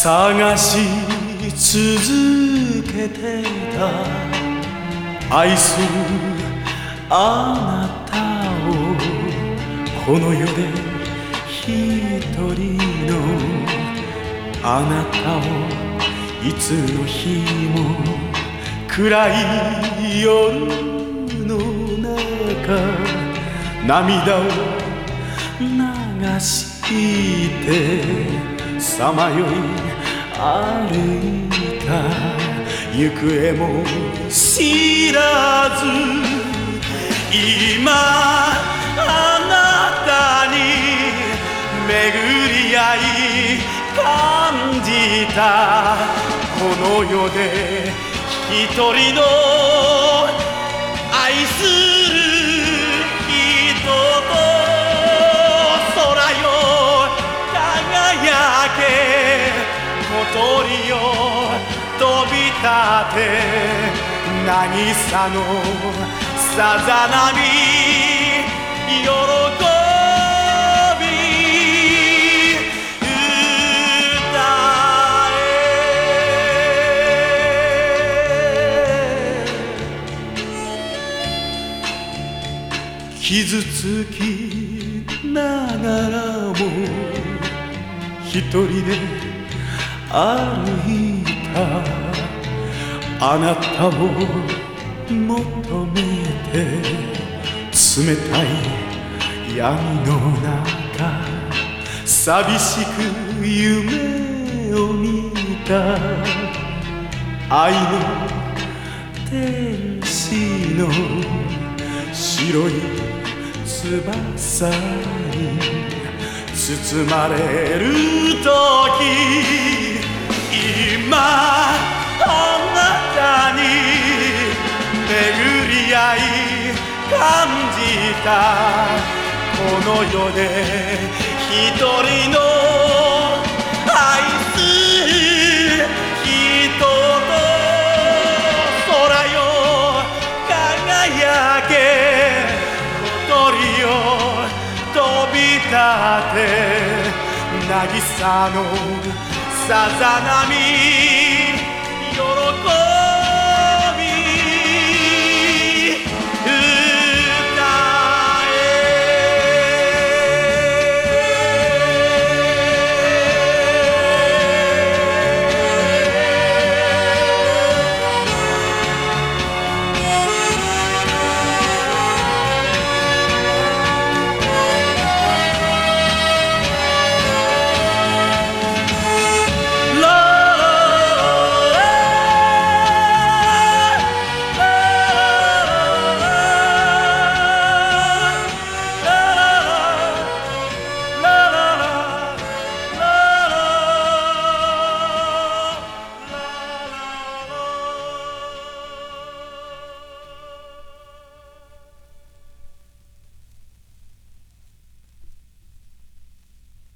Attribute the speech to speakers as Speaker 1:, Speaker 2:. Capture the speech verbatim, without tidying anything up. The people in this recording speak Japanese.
Speaker 1: 探し続けていた愛するあなたをこの世で一人のあなたをいつの日も暗い夜の中涙を流してさまよい歩いた行方も知らず今あなたに巡り合い感じたこの世で一人の愛する人と空よ輝け小鳥よ飛び立て渚のさざ波喜び歌え傷つきながらも一人で歩いたあなたを求めて冷たい闇の中寂しく夢を見た愛の天使の白い翼に包まれる時今あなたに巡り合い感じたこの世で一人の愛する人と空よ輝け小鳥よ飛び立て渚のさざ波